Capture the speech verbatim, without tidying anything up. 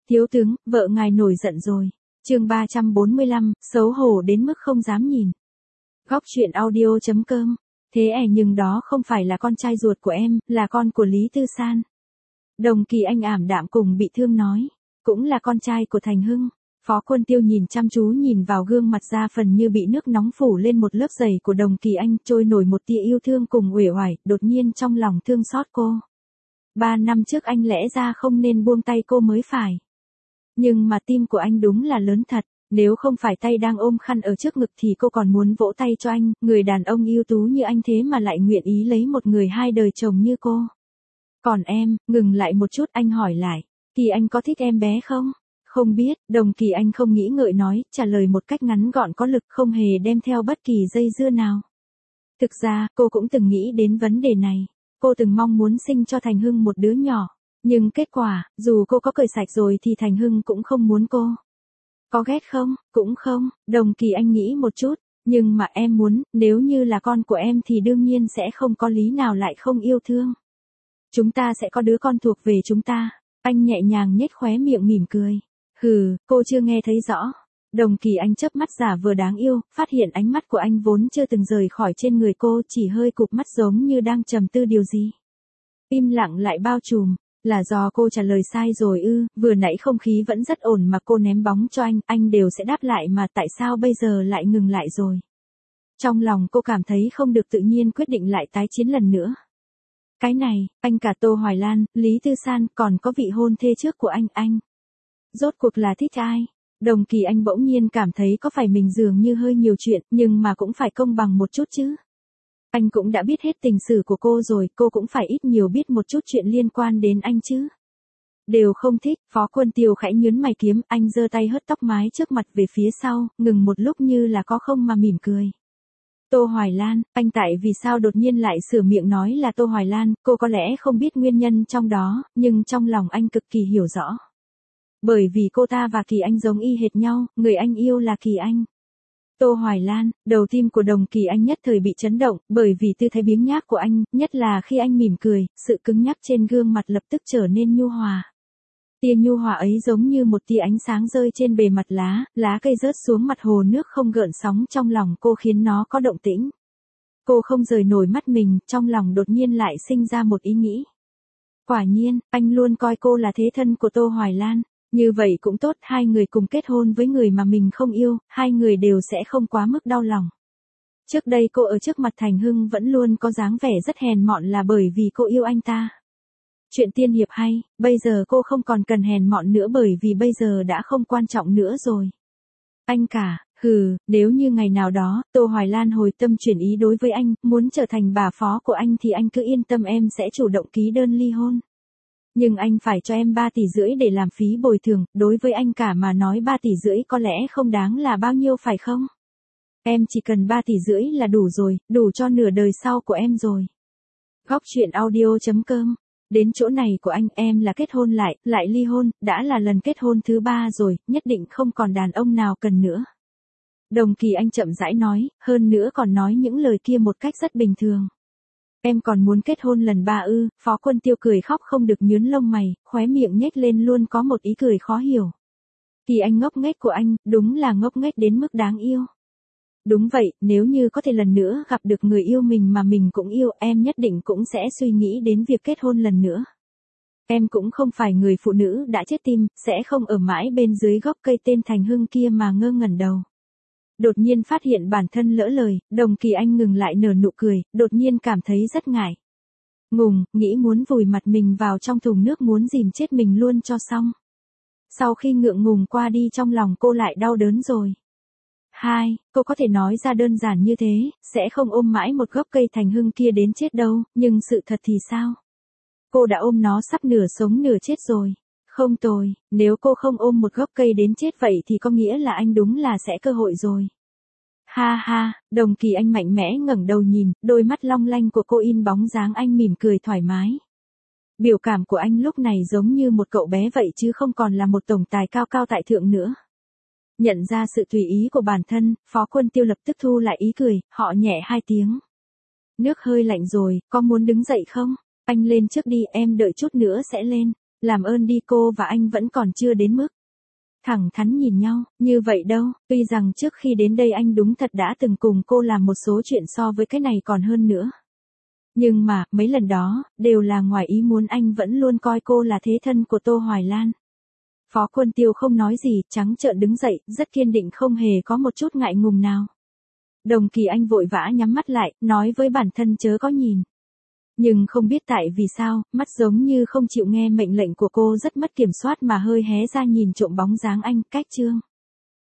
Thiếu tướng, vợ ngài nổi giận rồi. Chương ba trăm bốn mươi lăm, xấu hổ đến mức không dám nhìn. Góc truyện audio chấm com. Thế à, nhưng đó không phải là con trai ruột của em, là con của Lý Tư San. Đồng Kỳ Anh ảm đạm cùng bị thương nói. Cũng là con trai của Thành Hưng. Phó Quân Tiêu nhìn chăm chú nhìn vào gương mặt da phần như bị nước nóng phủ lên một lớp dày của Đồng Kỳ Anh, trôi nổi một tia yêu thương cùng uể oải, đột nhiên trong lòng thương xót cô. Ba năm trước anh lẽ ra không nên buông tay cô mới phải. Nhưng mà tim của anh đúng là lớn thật, nếu không phải tay đang ôm khăn ở trước ngực thì cô còn muốn vỗ tay cho anh, người đàn ông ưu tú như anh thế mà lại nguyện ý lấy một người hai đời chồng như cô. Còn em, ngừng lại một chút, anh hỏi lại, thì anh có thích em bé không? Không biết, Đồng Kỳ Anh không nghĩ ngợi nói, trả lời một cách ngắn gọn có lực, không hề đem theo bất kỳ dây dưa nào. Thực ra, cô cũng từng nghĩ đến vấn đề này. Cô từng mong muốn sinh cho Thành Hưng một đứa nhỏ. Nhưng kết quả, dù cô có cởi sạch rồi thì Thành Hưng cũng không muốn cô. Có ghét không? Cũng không. Đồng Kỳ Anh nghĩ một chút. Nhưng mà em muốn, nếu như là con của em thì đương nhiên sẽ không có lý nào lại không yêu thương. Chúng ta sẽ có đứa con thuộc về chúng ta. Anh nhẹ nhàng nhếch khóe miệng mỉm cười. Hừ, cô chưa nghe thấy rõ. Đồng Kỳ Anh chớp mắt giả vờ đáng yêu, phát hiện ánh mắt của anh vốn chưa từng rời khỏi trên người cô, chỉ hơi cụp mắt giống như đang trầm tư điều gì. Im lặng lại bao trùm, là do cô trả lời sai rồi ư? Vừa nãy không khí vẫn rất ổn mà cô ném bóng cho anh, anh đều sẽ đáp lại mà tại sao bây giờ lại ngừng lại rồi? Trong lòng cô cảm thấy không được tự nhiên, quyết định lại tái chiến lần nữa. Cái này, anh cả Tô Hoài Lan, Lý Tư San, còn có vị hôn thê trước của anh, anh. Rốt cuộc là thích ai? Đồng Kỳ Anh bỗng nhiên cảm thấy có phải mình dường như hơi nhiều chuyện, nhưng mà cũng phải công bằng một chút chứ. Anh cũng đã biết hết tình sử của cô rồi, cô cũng phải ít nhiều biết một chút chuyện liên quan đến anh chứ. Đều không thích, Phó Quân Tiêu khẽ nhớn mày kiếm, anh giơ tay hất tóc mái trước mặt về phía sau, ngừng một lúc như là có không mà mỉm cười. Tô Hoài Lan, anh tại vì sao đột nhiên lại sửa miệng nói là Tô Hoài Lan, cô có lẽ không biết nguyên nhân trong đó, nhưng trong lòng anh cực kỳ hiểu rõ. Bởi vì cô ta và Kỳ Anh giống y hệt nhau, người anh yêu là Kỳ Anh. Tô Hoài Lan, đầu tim của Đồng Kỳ Anh nhất thời bị chấn động, bởi vì tư thế biếng nhác của anh, nhất là khi anh mỉm cười, sự cứng nhắc trên gương mặt lập tức trở nên nhu hòa. Tia nhu hòa ấy giống như một tia ánh sáng rơi trên bề mặt lá, lá cây rớt xuống mặt hồ nước không gợn sóng, trong lòng cô khiến nó có động tĩnh. Cô không rời nổi mắt mình, trong lòng đột nhiên lại sinh ra một ý nghĩ. Quả nhiên, anh luôn coi cô là thế thân của Tô Hoài Lan. Như vậy cũng tốt, hai người cùng kết hôn với người mà mình không yêu, hai người đều sẽ không quá mức đau lòng. Trước đây cô ở trước mặt Thành Hưng vẫn luôn có dáng vẻ rất hèn mọn là bởi vì cô yêu anh ta. Chuyện tiên hiệp hay, bây giờ cô không còn cần hèn mọn nữa bởi vì bây giờ đã không quan trọng nữa rồi. Anh cả, hừ, nếu như ngày nào đó, Tô Hoài Lan hồi tâm chuyển ý đối với anh, muốn trở thành bà phó của anh thì anh cứ yên tâm, em sẽ chủ động ký đơn ly hôn. Nhưng anh phải cho em ba tỷ rưỡi để làm phí bồi thường, đối với anh cả mà nói ba tỷ rưỡi có lẽ không đáng là bao nhiêu phải không? Em chỉ cần ba tỷ rưỡi là đủ rồi, đủ cho nửa đời sau của em rồi. Góc truyện audio chấm com. Đến chỗ này của anh, em là kết hôn lại, lại ly hôn, đã là lần kết hôn thứ ba rồi, nhất định không còn đàn ông nào cần nữa. Đồng Kỳ Anh chậm rãi nói, hơn nữa còn nói những lời kia một cách rất bình thường. Em còn muốn kết hôn lần ba ư? Phó Quân Tiêu cười khóc không được nhướn lông mày, khóe miệng nhếch lên luôn có một ý cười khó hiểu. Kỳ Anh ngốc nghếch của anh, đúng là ngốc nghếch đến mức đáng yêu. Đúng vậy, nếu như có thể lần nữa gặp được người yêu mình mà mình cũng yêu, em nhất định cũng sẽ suy nghĩ đến việc kết hôn lần nữa. Em cũng không phải người phụ nữ đã chết tim, sẽ không ở mãi bên dưới gốc cây tên Thành Hưng kia mà ngơ ngẩn đầu. Đột nhiên phát hiện bản thân lỡ lời, Đồng Kỳ Anh ngừng lại nở nụ cười, đột nhiên cảm thấy rất ngại. Ngùng, nghĩ muốn vùi mặt mình vào trong thùng nước muốn dìm chết mình luôn cho xong. Sau khi ngượng ngùng qua đi trong lòng cô lại đau đớn rồi. Hai, cô có thể nói ra đơn giản như thế, sẽ không ôm mãi một gốc cây Thành Hưng kia đến chết đâu, nhưng sự thật thì sao? Cô đã ôm nó sắp nửa sống nửa chết rồi. Không tồi, nếu cô không ôm một gốc cây đến chết vậy thì có nghĩa là anh đúng là sẽ cơ hội rồi. Ha ha, Đồng Kỳ Anh mạnh mẽ ngẩng đầu nhìn, đôi mắt long lanh của cô in bóng dáng anh mỉm cười thoải mái. Biểu cảm của anh lúc này giống như một cậu bé vậy chứ không còn là một tổng tài cao cao tại thượng nữa. Nhận ra sự tùy ý của bản thân, Phó Quân Tiêu lập tức thu lại ý cười, họ nhẹ hai tiếng. Nước hơi lạnh rồi, có muốn đứng dậy không? Anh lên trước đi, em đợi chút nữa sẽ lên. Làm ơn đi, cô và anh vẫn còn chưa đến mức thẳng thắn nhìn nhau, như vậy đâu, tuy rằng trước khi đến đây anh đúng thật đã từng cùng cô làm một số chuyện so với cái này còn hơn nữa. Nhưng mà, mấy lần đó, đều là ngoài ý muốn, anh vẫn luôn coi cô là thế thân của Tô Hoài Lan. Phó Quân Tiêu không nói gì, trắng trợn đứng dậy, rất kiên định, không hề có một chút ngại ngùng nào. Đồng Kỳ Anh vội vã nhắm mắt lại, nói với bản thân chớ có nhìn. Nhưng không biết tại vì sao, mắt giống như không chịu nghe mệnh lệnh của cô, rất mất kiểm soát mà hơi hé ra nhìn trộm bóng dáng anh. Cách chương